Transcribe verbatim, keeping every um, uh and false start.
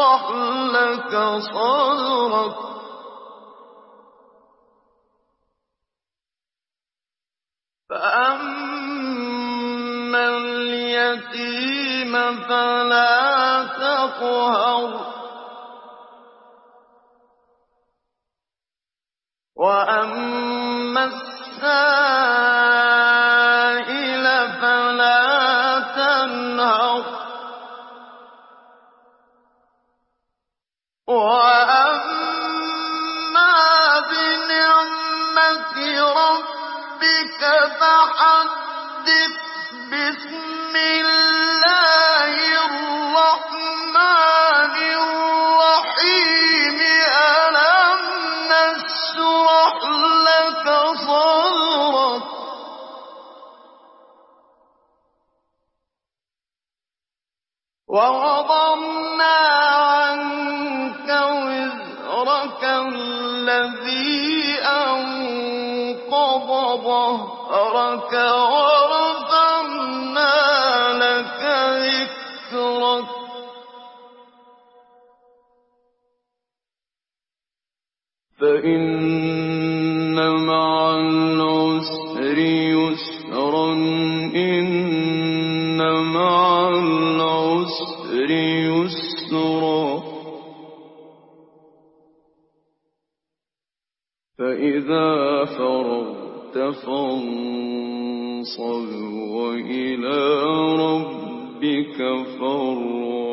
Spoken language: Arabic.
نشرح لك صدرك فأما اليتيم فلا تقهر وأما السائل فلا تنهر وأما بنعمة ربك فحدث بسم الله الرحمن الرحيم ألم نشرح لك صدرك ووضعنا عنك وزرك الذي أنقض ظهرك ورفعنا لك ذكرك فإن مع العسر يسرا إن مع العسر يسرا فإذا فرغت فانصب وإلى ربك فارغب